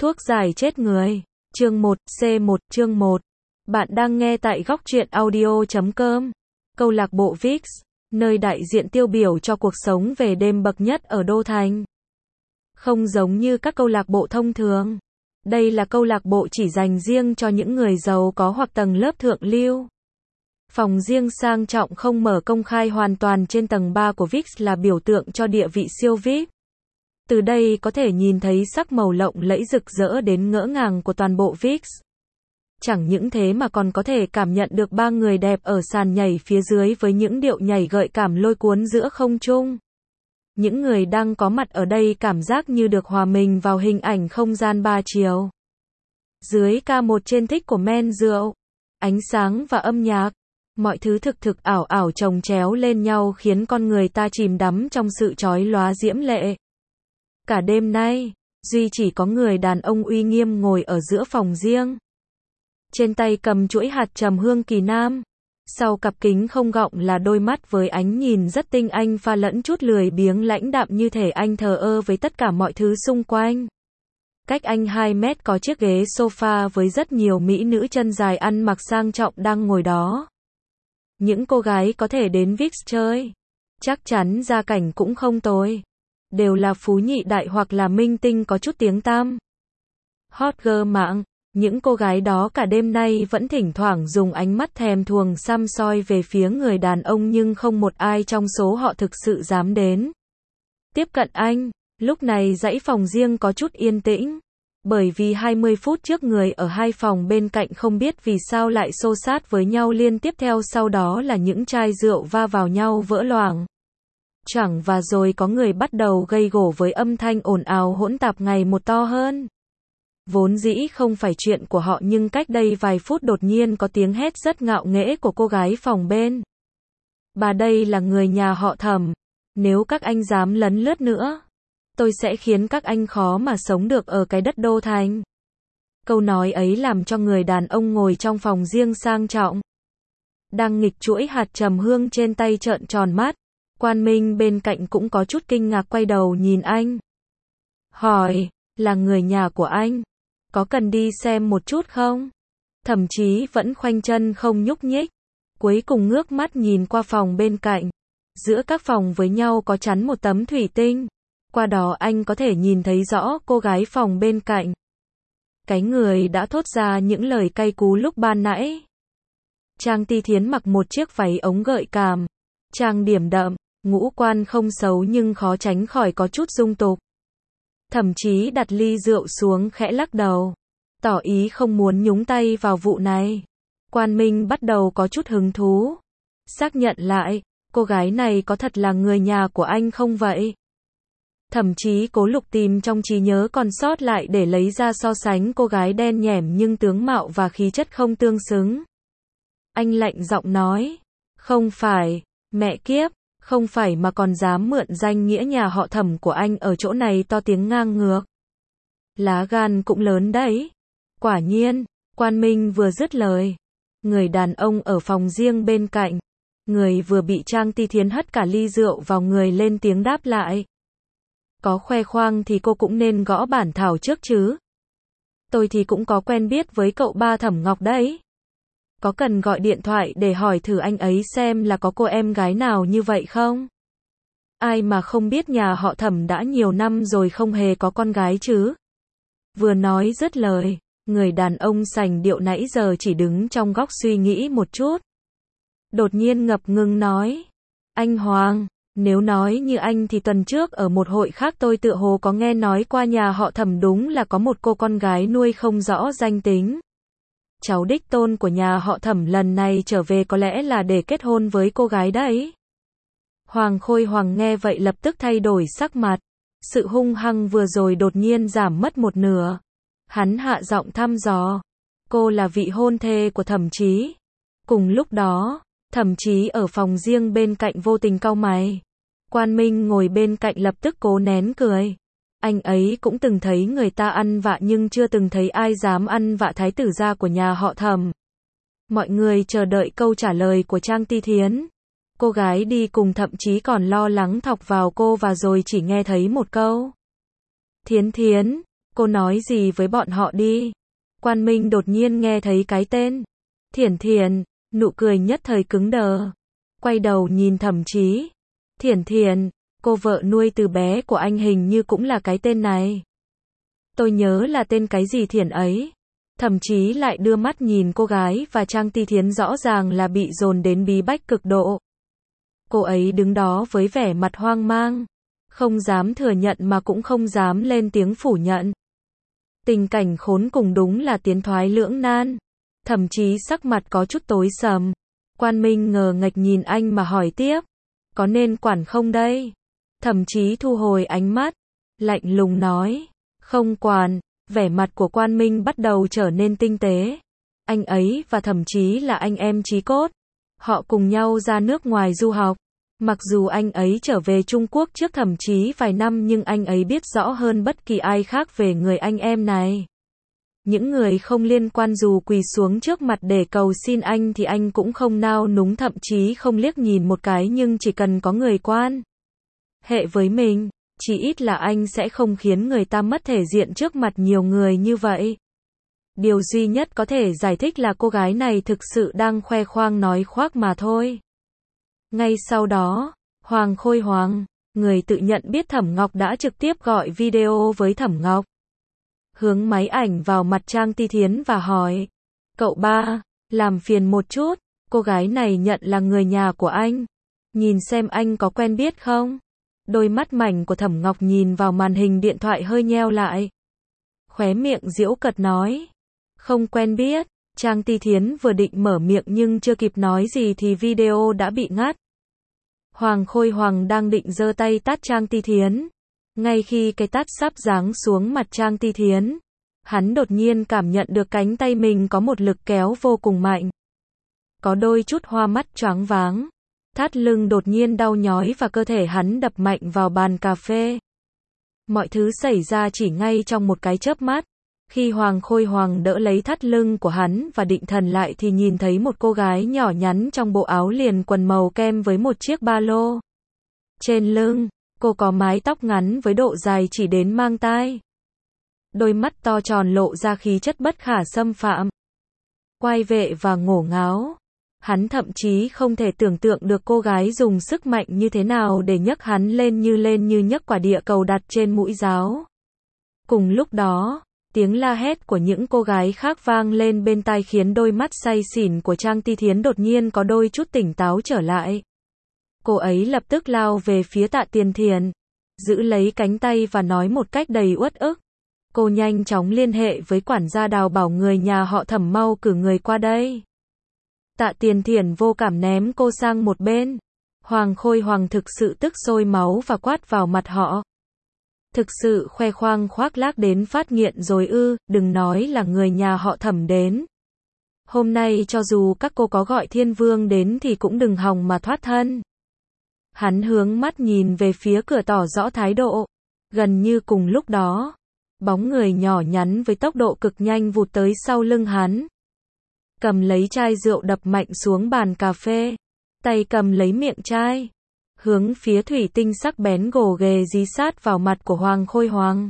Thuốc giải chết người. Chương 1, C1, chương 1. Bạn đang nghe tại góc truyện audio.com. Câu lạc bộ VIX, nơi đại diện tiêu biểu cho cuộc sống về đêm bậc nhất ở Đô Thành. Không giống như các câu lạc bộ thông thường. Đây là câu lạc bộ chỉ dành riêng cho những người giàu có hoặc tầng lớp thượng lưu. Phòng riêng sang trọng không mở công khai hoàn toàn trên tầng 3 của VIX là biểu tượng cho địa vị siêu VIP. Từ đây có thể nhìn thấy sắc màu lộng lẫy rực rỡ đến ngỡ ngàng của toàn bộ VIX. Chẳng những thế mà còn có thể cảm nhận được ba người đẹp ở sàn nhảy phía dưới với những điệu nhảy gợi cảm lôi cuốn giữa không trung. Những người đang có mặt ở đây cảm giác như được hòa mình vào hình ảnh không gian ba chiều. Dưới ca một trên thích của men rượu, ánh sáng và âm nhạc, mọi thứ thực ảo ảo chồng chéo lên nhau khiến con người ta chìm đắm trong sự chói lóa diễm lệ. Cả đêm nay, duy chỉ có người đàn ông uy nghiêm ngồi ở giữa phòng riêng. Trên tay cầm chuỗi hạt trầm hương kỳ nam. Sau cặp kính không gọng là đôi mắt với ánh nhìn rất tinh anh pha lẫn chút lười biếng lãnh đạm như thể anh thờ ơ với tất cả mọi thứ xung quanh. Cách anh 2 mét có chiếc ghế sofa với rất nhiều mỹ nữ chân dài ăn mặc sang trọng đang ngồi đó. Những cô gái có thể đến VIX chơi, chắc chắn gia cảnh cũng không tồi. Đều là phú nhị đại hoặc là minh tinh có chút tiếng tăm. Hot girl mạng, những cô gái đó cả đêm nay vẫn thỉnh thoảng dùng ánh mắt thèm thuồng săm soi về phía người đàn ông nhưng không một ai trong số họ thực sự dám đến tiếp cận anh. Lúc này dãy phòng riêng có chút yên tĩnh, bởi vì 20 phút trước người ở hai phòng bên cạnh không biết vì sao lại xô xát với nhau liên tiếp, theo sau đó là những chai rượu va vào nhau vỡ loảng choảng và rồi có người bắt đầu gây gổ với âm thanh ồn ào hỗn tạp ngày một to hơn. Vốn dĩ không phải chuyện của họ nhưng cách đây vài phút đột nhiên có tiếng hét rất ngạo nghễ của cô gái phòng bên. Bà đây là người nhà họ Thẩm. Nếu các anh dám lấn lướt nữa, tôi sẽ khiến các anh khó mà sống được ở cái đất Đô Thành. Câu nói ấy làm cho người đàn ông ngồi trong phòng riêng sang trọng, đang nghịch chuỗi hạt trầm hương trên tay trợn tròn mắt. Quan Minh bên cạnh cũng có chút kinh ngạc quay đầu nhìn anh. Hỏi, là người nhà của anh? Có cần đi xem một chút không? Thậm chí vẫn khoanh chân không nhúc nhích. Cuối cùng ngước mắt nhìn qua phòng bên cạnh. Giữa các phòng với nhau có chắn một tấm thủy tinh. Qua đó anh có thể nhìn thấy rõ cô gái phòng bên cạnh. Cái người đã thốt ra những lời cay cú lúc ban nãy. Trang Ti Thiến mặc một chiếc váy ống gợi cảm, trang điểm đậm, ngũ quan không xấu nhưng khó tránh khỏi có chút dung tục. Thậm chí đặt ly rượu xuống khẽ lắc đầu, tỏ ý không muốn nhúng tay vào vụ này. Quan Minh bắt đầu có chút hứng thú. Xác nhận lại, cô gái này có thật là người nhà của anh không vậy? Thậm chí cố lục tìm trong trí nhớ còn sót lại để lấy ra so sánh cô gái đen nhẻm nhưng tướng mạo và khí chất không tương xứng. Anh lạnh giọng nói, không phải, mẹ kiếp. Không phải mà còn dám mượn danh nghĩa nhà họ Thẩm của anh ở chỗ này to tiếng ngang ngược. Lá gan cũng lớn đấy. Quả nhiên, Quan Minh vừa dứt lời, người đàn ông ở phòng riêng bên cạnh, người vừa bị Trang Ti Thiến hất cả ly rượu vào người lên tiếng đáp lại. Có khoe khoang thì cô cũng nên gõ bản thảo trước chứ. Tôi thì cũng có quen biết với cậu ba Thẩm Ngọc đấy. Có cần gọi điện thoại để hỏi thử anh ấy xem là có cô em gái nào như vậy không? Ai mà không biết nhà họ Thẩm đã nhiều năm rồi không hề có con gái chứ. Vừa nói dứt lời, người đàn ông sành điệu nãy giờ chỉ đứng trong góc suy nghĩ một chút. Đột nhiên ngập ngừng nói, anh Hoàng, nếu nói như anh thì tuần trước ở một hội khác tôi tựa hồ có nghe nói qua nhà họ Thẩm đúng là có một cô con gái nuôi không rõ danh tính. Cháu đích tôn của nhà họ Thẩm lần này trở về có lẽ là để kết hôn với cô gái đấy. Hoàng Khôi Hoàng nghe vậy lập tức thay đổi sắc mặt. Sự hung hăng vừa rồi đột nhiên giảm mất một nửa. Hắn hạ giọng thăm dò. Cô là vị hôn thê của Thẩm Chí. Cùng lúc đó, Thẩm Chí ở phòng riêng bên cạnh vô tình cau mày. Quan Minh ngồi bên cạnh lập tức cố nén cười. Anh ấy cũng từng thấy người ta ăn vạ nhưng chưa từng thấy ai dám ăn vạ thái tử gia của nhà họ Thẩm. Mọi người chờ đợi câu trả lời của Trang Ti Thiến. Cô gái đi cùng thậm chí còn lo lắng thọc vào cô và rồi chỉ nghe thấy một câu. Thiến Thiến, Cô nói gì với bọn họ đi. Quan Minh đột nhiên nghe thấy cái tên. Thiển Thiển, nụ cười nhất thời cứng đờ. Quay đầu nhìn Thẩm Chí. Thiển Thiển, cô vợ nuôi từ bé của anh hình như cũng là cái tên này. Tôi nhớ là tên cái gì Thiển ấy. Thậm chí lại đưa mắt nhìn cô gái và Trang Ti Thiến rõ ràng là bị dồn đến bí bách cực độ. Cô ấy đứng đó với vẻ mặt hoang mang, không dám thừa nhận mà cũng không dám lên tiếng phủ nhận. Tình cảnh khốn cùng đúng là tiến thoái lưỡng nan. Thậm chí sắc mặt có chút tối sầm. Quan Minh ngờ nghệch nhìn anh mà hỏi tiếp. Có nên quản không đây? Thậm chí thu hồi ánh mắt, lạnh lùng nói. Không quản. Vẻ mặt của Quan Minh bắt đầu trở nên tinh tế. Anh ấy và Thẩm Chí là anh em chí cốt. Họ cùng nhau ra nước ngoài du học. Mặc dù anh ấy trở về Trung Quốc trước Thẩm Chí vài năm nhưng anh ấy biết rõ hơn bất kỳ ai khác về người anh em này. Những người không liên quan dù quỳ xuống trước mặt để cầu xin anh thì anh cũng không nao núng, thậm chí không liếc nhìn một cái, nhưng chỉ cần có người quan hệ với mình, chỉ ít là anh sẽ không khiến người ta mất thể diện trước mặt nhiều người như vậy. Điều duy nhất có thể giải thích là cô gái này thực sự đang khoe khoang nói khoác mà thôi. Ngay sau đó, Hoàng Khôi Hoàng, người tự nhận biết Thẩm Ngọc đã trực tiếp gọi video với Thẩm Ngọc. Hướng máy ảnh vào mặt Trang Ti Thiến và hỏi. Cậu ba, làm phiền một chút, cô gái này nhận là người nhà của anh. Nhìn xem anh có quen biết không? Đôi mắt mảnh của Thẩm Ngọc nhìn vào màn hình điện thoại hơi nheo lại. Khóe miệng giễu cợt nói. Không quen biết. Trang Ti Thiến vừa định mở miệng nhưng chưa kịp nói gì thì video đã bị ngắt. Hoàng Khôi Hoàng đang định giơ tay tát Trang Ti Thiến. Ngay khi cái tát sắp giáng xuống mặt Trang Ti Thiến, hắn đột nhiên cảm nhận được cánh tay mình có một lực kéo vô cùng mạnh. Có đôi chút hoa mắt choáng váng. Thắt lưng đột nhiên đau nhói và cơ thể hắn đập mạnh vào bàn cà phê. Mọi thứ xảy ra chỉ ngay trong một cái chớp mắt. Khi Hoàng Khôi Hoàng đỡ lấy thắt lưng của hắn và định thần lại thì nhìn thấy một cô gái nhỏ nhắn trong bộ áo liền quần màu kem với một chiếc ba lô. Trên lưng, cô có mái tóc ngắn với độ dài chỉ đến mang tai. Đôi mắt to tròn lộ ra khí chất bất khả xâm phạm. Oai vệ và ngổ ngáo. Hắn thậm chí không thể tưởng tượng được cô gái dùng sức mạnh như thế nào để nhấc hắn lên như nhấc quả địa cầu đặt trên mũi giáo. Cùng lúc đó, tiếng la hét của những cô gái khác vang lên bên tai khiến đôi mắt say xỉn của Trang Ti Thiến đột nhiên có đôi chút tỉnh táo trở lại. Cô ấy lập tức lao về phía Tạ Tiền Thiền, giữ lấy cánh tay và nói một cách đầy uất ức. Cô nhanh chóng liên hệ với quản gia Đào bảo người nhà họ Thẩm mau cử người qua đây. Tạ Tiền Thiền vô cảm ném cô sang một bên. Hoàng Khôi Hoàng thực sự tức sôi máu và quát vào mặt họ. Thực sự khoe khoang khoác lác đến phát nghiện rồi ư, đừng nói là người nhà họ Thẩm đến. Hôm nay cho dù các cô có gọi Thiên Vương đến thì cũng đừng hòng mà thoát thân. Hắn hướng mắt nhìn về phía cửa tỏ rõ thái độ. Gần như cùng lúc đó, bóng người nhỏ nhắn với tốc độ cực nhanh vụt tới sau lưng hắn. Cầm lấy chai rượu đập mạnh xuống bàn cà phê. Tay cầm lấy miệng chai. Hướng phía thủy tinh sắc bén gồ ghề dí sát vào mặt của Hoàng Khôi Hoàng.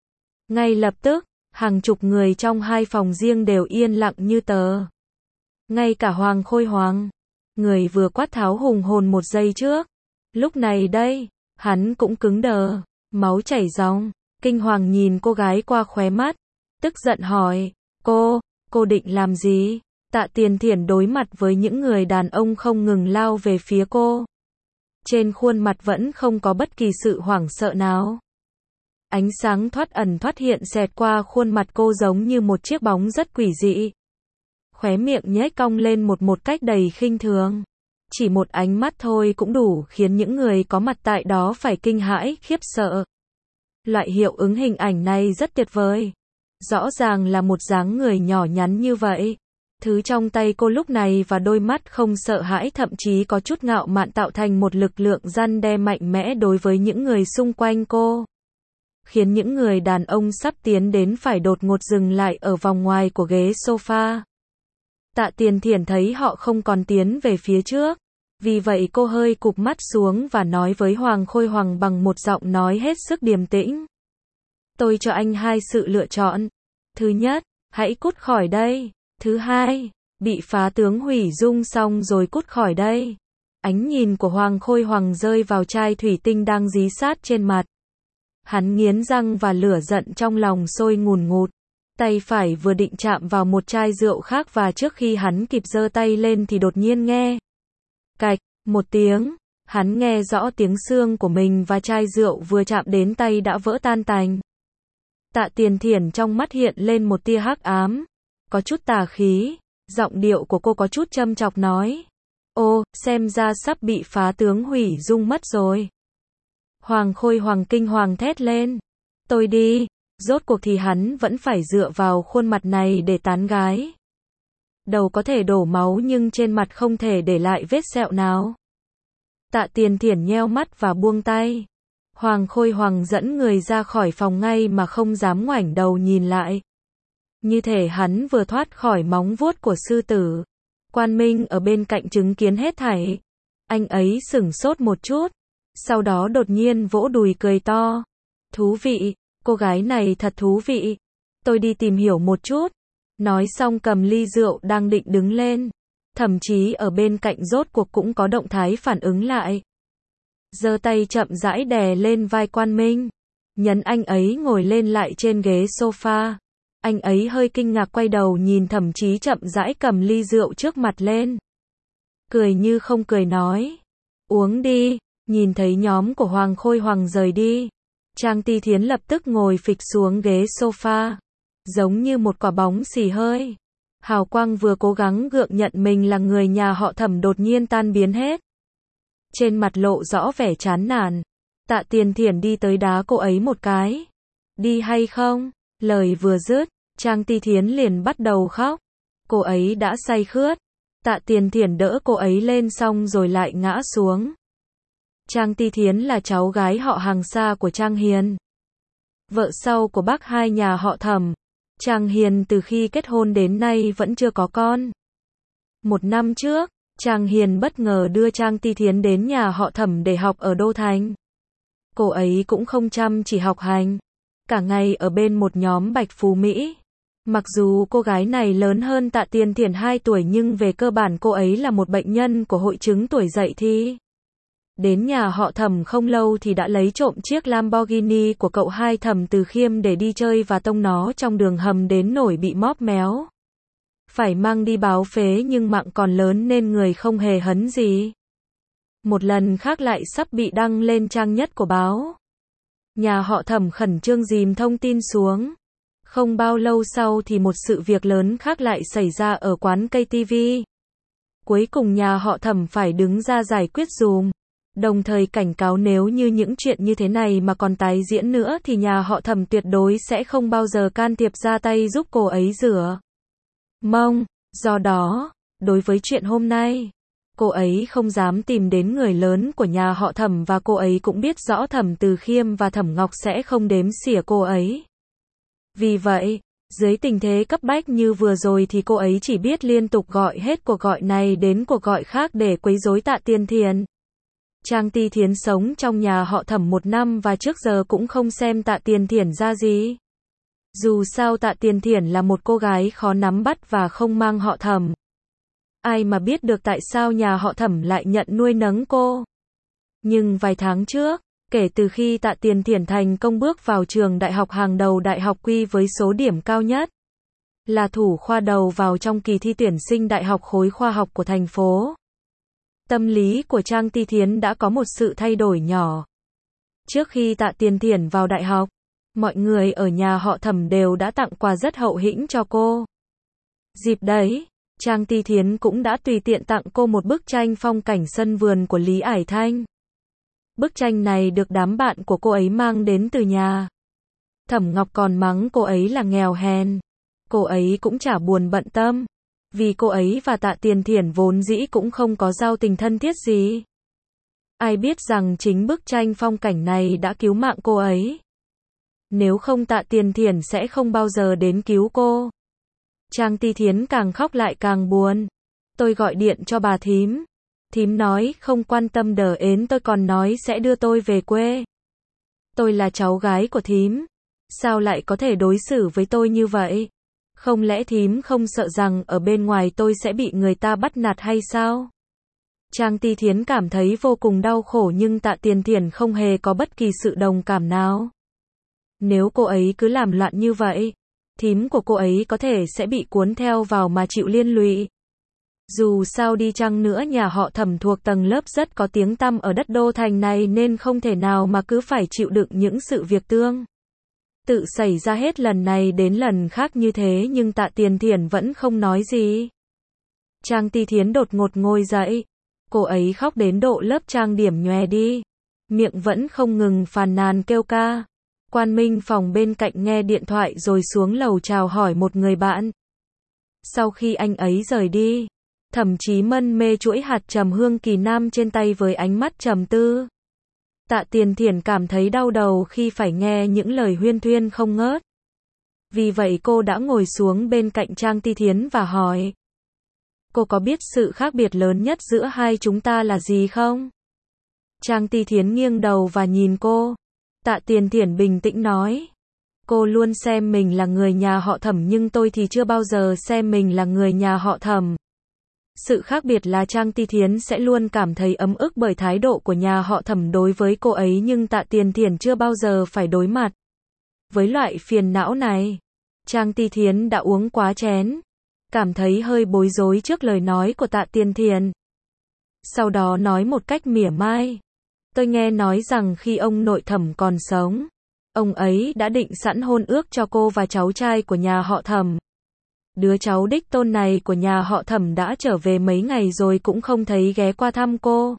Ngay lập tức, hàng chục người trong hai phòng riêng đều yên lặng như tờ. Ngay cả Hoàng Khôi Hoàng, người vừa quát tháo hùng hồn một giây trước. Lúc này đây, hắn cũng cứng đờ, máu chảy ròng, kinh hoàng nhìn cô gái qua khóe mắt. Tức giận hỏi, cô định làm gì? Tạ Tiền Thiển đối mặt với những người đàn ông không ngừng lao về phía cô. Trên khuôn mặt vẫn không có bất kỳ sự hoảng sợ nào. Ánh sáng thoát ẩn thoát hiện xẹt qua khuôn mặt cô giống như một chiếc bóng rất quỷ dị. Khóe miệng nhếch cong lên một cách đầy khinh thường. Chỉ một ánh mắt thôi cũng đủ khiến những người có mặt tại đó phải kinh hãi, khiếp sợ. Loại hiệu ứng hình ảnh này rất tuyệt vời. Rõ ràng là một dáng người nhỏ nhắn như vậy. Thứ trong tay cô lúc này và đôi mắt không sợ hãi thậm chí có chút ngạo mạn tạo thành một lực lượng răn đe mạnh mẽ đối với những người xung quanh cô. Khiến những người đàn ông sắp tiến đến phải đột ngột dừng lại ở vòng ngoài của ghế sofa. Tạ Tiền Thiển thấy họ không còn tiến về phía trước. Vì vậy cô hơi cụp mắt xuống và nói với Hoàng Khôi Hoàng bằng một giọng nói hết sức điềm tĩnh. Tôi cho anh hai sự lựa chọn. Thứ nhất, hãy cút khỏi đây. Thứ hai, bị phá tướng hủy dung xong rồi cút khỏi đây. Ánh nhìn của Hoàng Khôi Hoàng rơi vào chai thủy tinh đang dí sát trên mặt. Hắn nghiến răng và lửa giận trong lòng sôi ngùn ngụt. Tay phải vừa định chạm vào một chai rượu khác và trước khi hắn kịp giơ tay lên thì đột nhiên nghe cạch một tiếng. Hắn nghe rõ tiếng xương của mình và chai rượu vừa chạm đến tay đã vỡ tan tành. Tạ Tiền Thiển trong mắt hiện lên một tia hắc ám, có chút tà khí, giọng điệu của cô có chút châm chọc nói. Ô, xem ra sắp bị phá tướng hủy dung mất rồi. Hoàng Khôi Hoàng kinh hoàng thét lên. Tôi đi, rốt cuộc thì hắn vẫn phải dựa vào khuôn mặt này để tán gái. Đầu có thể đổ máu nhưng trên mặt không thể để lại vết sẹo nào. Tạ Tiền Thiển nheo mắt và buông tay. Hoàng Khôi Hoàng dẫn người ra khỏi phòng ngay mà không dám ngoảnh đầu nhìn lại. Như thể hắn vừa thoát khỏi móng vuốt của sư tử. Quan Minh ở bên cạnh chứng kiến hết thảy. Anh ấy sửng sốt một chút, sau đó đột nhiên vỗ đùi cười to. Thú vị, cô gái này thật thú vị. Tôi đi tìm hiểu một chút. Nói xong cầm ly rượu đang định đứng lên. Thậm chí ở bên cạnh rốt cuộc cũng có động thái phản ứng lại. Giơ tay chậm rãi đè lên vai Quan Minh. Nhấn anh ấy ngồi lên lại trên ghế sofa. Anh ấy hơi kinh ngạc quay đầu nhìn thậm chí chậm rãi cầm ly rượu trước mặt lên. Cười như không cười nói. Uống đi. Nhìn thấy nhóm của Hoàng Khôi Hoàng rời đi. Trang Ti Thiến lập tức ngồi phịch xuống ghế sofa. Giống như một quả bóng xì hơi. Hào quang vừa cố gắng gượng nhận mình là người nhà họ Thẩm đột nhiên tan biến hết. Trên mặt lộ rõ vẻ chán nản. Tạ Tiền Thiển đi tới đá cô ấy một cái. Đi hay không? Lời vừa dứt, Trang Ti Thiến liền bắt đầu khóc. Cô ấy đã say khướt. Tạ Tiền Thiển đỡ cô ấy lên xong rồi lại ngã xuống. Trang Ti Thiến là cháu gái họ hàng xa của Trang Hiền. Vợ sau của bác hai nhà họ Thẩm. Trang Hiền từ khi kết hôn đến nay vẫn chưa có con. Một năm trước, Trang Hiền bất ngờ đưa Trang Ti Thiến đến nhà họ Thẩm để học ở Đô Thành. Cô ấy cũng không chăm chỉ học hành. Cả ngày ở bên một nhóm bạch phú Mỹ. Mặc dù cô gái này lớn hơn Tạ Tiền Thiển 2 tuổi nhưng về cơ bản cô ấy là một bệnh nhân của hội chứng tuổi dậy thì. Đến nhà họ Thẩm không lâu thì đã lấy trộm chiếc Lamborghini của cậu hai Thẩm Từ Khiêm để đi chơi và tông nó trong đường hầm đến nỗi bị móp méo. Phải mang đi báo phế nhưng mạng còn lớn nên người không hề hấn gì. Một lần khác lại sắp bị đăng lên trang nhất của báo. Nhà họ Thẩm khẩn trương dìm thông tin xuống. Không bao lâu sau thì một sự việc lớn khác lại xảy ra ở quán cây TV. Cuối cùng nhà họ Thẩm phải đứng ra giải quyết dùm. Đồng thời cảnh cáo nếu như những chuyện như thế này mà còn tái diễn nữa thì nhà họ Thẩm tuyệt đối sẽ không bao giờ can thiệp ra tay giúp cô ấy rửa mông. Do đó, đối với chuyện hôm nay, cô ấy không dám tìm đến người lớn của nhà họ Thẩm và cô ấy cũng biết rõ Thẩm Từ Khiêm và Thẩm Ngọc sẽ không đếm xỉa cô ấy. Vì vậy, dưới tình thế cấp bách như vừa rồi thì cô ấy chỉ biết liên tục gọi hết cuộc gọi này đến cuộc gọi khác để quấy rối Tạ Tiền Thiển. Trang Ti Thiến sống trong nhà họ Thẩm 1 năm và trước giờ cũng không xem Tạ Tiền Thiển ra gì. Dù sao Tạ Tiền Thiển là một cô gái khó nắm bắt và không mang họ Thẩm. Ai mà biết được tại sao nhà họ Thẩm lại nhận nuôi nấng cô. Nhưng vài tháng trước, kể từ khi Tạ Tiền Thiển thành công bước vào trường đại học hàng đầu Đại học Quy với số điểm cao nhất, là thủ khoa đầu vào trong kỳ thi tuyển sinh đại học khối khoa học của thành phố. Tâm lý của Trang Ti Thiến đã có một sự thay đổi nhỏ. Trước khi Tạ Tiền Thiển vào đại học, mọi người ở nhà họ Thẩm đều đã tặng quà rất hậu hĩnh cho cô. Dịp đấy, Trang Ti Thiến cũng đã tùy tiện tặng cô một bức tranh phong cảnh sân vườn của Lý Ải Thanh. Bức tranh này được đám bạn của cô ấy mang đến từ nhà. Thẩm Ngọc còn mắng cô ấy là nghèo hèn. Cô ấy cũng chả buồn bận tâm. Vì cô ấy và Tạ Tiền Thiển vốn dĩ cũng không có giao tình thân thiết gì. Ai biết rằng chính bức tranh phong cảnh này đã cứu mạng cô ấy. Nếu không Tạ Tiền Thiển sẽ không bao giờ đến cứu cô. Trang Ti Thiến càng khóc lại càng buồn. Tôi gọi điện cho bà thím. Thím nói không quan tâm đờ ến tôi còn nói sẽ đưa tôi về quê. Tôi là cháu gái của thím. Sao lại có thể đối xử với tôi như vậy? Không lẽ thím không sợ rằng ở bên ngoài tôi sẽ bị người ta bắt nạt hay sao? Trang Ti Thiến cảm thấy vô cùng đau khổ nhưng Tạ Tiền Thiển không hề có bất kỳ sự đồng cảm nào. Nếu cô ấy cứ làm loạn như vậy, thím của cô ấy có thể sẽ bị cuốn theo vào mà chịu liên lụy. Dù sao đi chăng nữa nhà họ Thẩm thuộc tầng lớp rất có tiếng tăm ở đất đô thành này nên không thể nào mà cứ phải chịu đựng những sự việc tương tự xảy ra hết lần này đến lần khác như thế nhưng Tạ Tiền Thiển vẫn không nói gì. Trang Ti Thiến đột ngột ngồi dậy. Cô ấy khóc đến độ lớp trang điểm nhòe đi. Miệng vẫn không ngừng phàn nàn kêu ca. Quan Minh phòng bên cạnh nghe điện thoại rồi xuống lầu chào hỏi một người bạn. Sau khi anh ấy rời đi, Thẩm Chí mân mê chuỗi hạt trầm hương kỳ nam trên tay với ánh mắt trầm tư. Tạ Tiền Thiển cảm thấy đau đầu khi phải nghe những lời huyên thuyên không ngớt. Vì vậy cô đã ngồi xuống bên cạnh Trang Ti Thiến và hỏi. Cô có biết sự khác biệt lớn nhất giữa hai chúng ta là gì không? Trang Ti Thiến nghiêng đầu và nhìn cô. Tạ Tiền Thiển bình tĩnh nói. Cô luôn xem mình là người nhà họ Thẩm nhưng tôi thì chưa bao giờ xem mình là người nhà họ Thẩm. Sự khác biệt là Trang Ti Thiến sẽ luôn cảm thấy ấm ức bởi thái độ của nhà họ Thẩm đối với cô ấy nhưng Tạ Tiền Thiển chưa bao giờ phải đối mặt với loại phiền não này. Trang Ti Thiến đã uống quá chén, cảm thấy hơi bối rối trước lời nói của Tạ Tiền Thiển. Sau đó nói một cách mỉa mai. Tôi nghe nói rằng khi ông nội Thẩm còn sống, ông ấy đã định sẵn hôn ước cho cô và cháu trai của nhà họ Thẩm. Đứa cháu đích tôn này của nhà họ Thẩm đã trở về mấy ngày rồi cũng không thấy ghé qua thăm cô.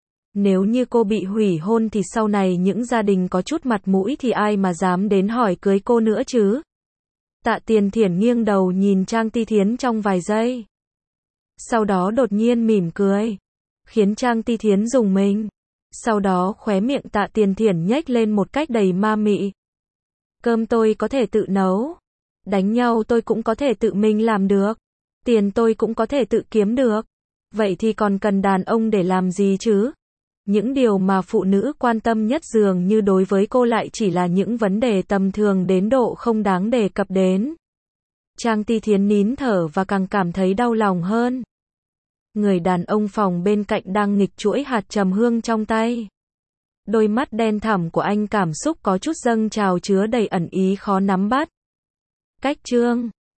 Nếu như cô bị hủy hôn thì sau này những gia đình có chút mặt mũi thì ai mà dám đến hỏi cưới cô nữa chứ? Tạ Tiền Thiển nghiêng đầu nhìn Trang Ti Thiến trong vài giây. Sau đó đột nhiên mỉm cười, khiến Trang Ti Thiến rùng mình. Sau đó khóe miệng Tạ Tiền Thiển nhếch lên một cách đầy ma mị. Cơm tôi có thể tự nấu. Đánh nhau tôi cũng có thể tự mình làm được. Tiền tôi cũng có thể tự kiếm được. Vậy thì còn cần đàn ông để làm gì chứ? Những điều mà phụ nữ quan tâm nhất dường như đối với cô lại chỉ là những vấn đề tầm thường đến độ không đáng đề cập đến. Trang Ti Thiến nín thở và càng cảm thấy đau lòng hơn. Người đàn ông phòng bên cạnh đang nghịch chuỗi hạt trầm hương trong tay. Đôi mắt đen thẳm của anh cảm xúc có chút dâng trào chứa đầy ẩn ý khó nắm bắt. Cách chương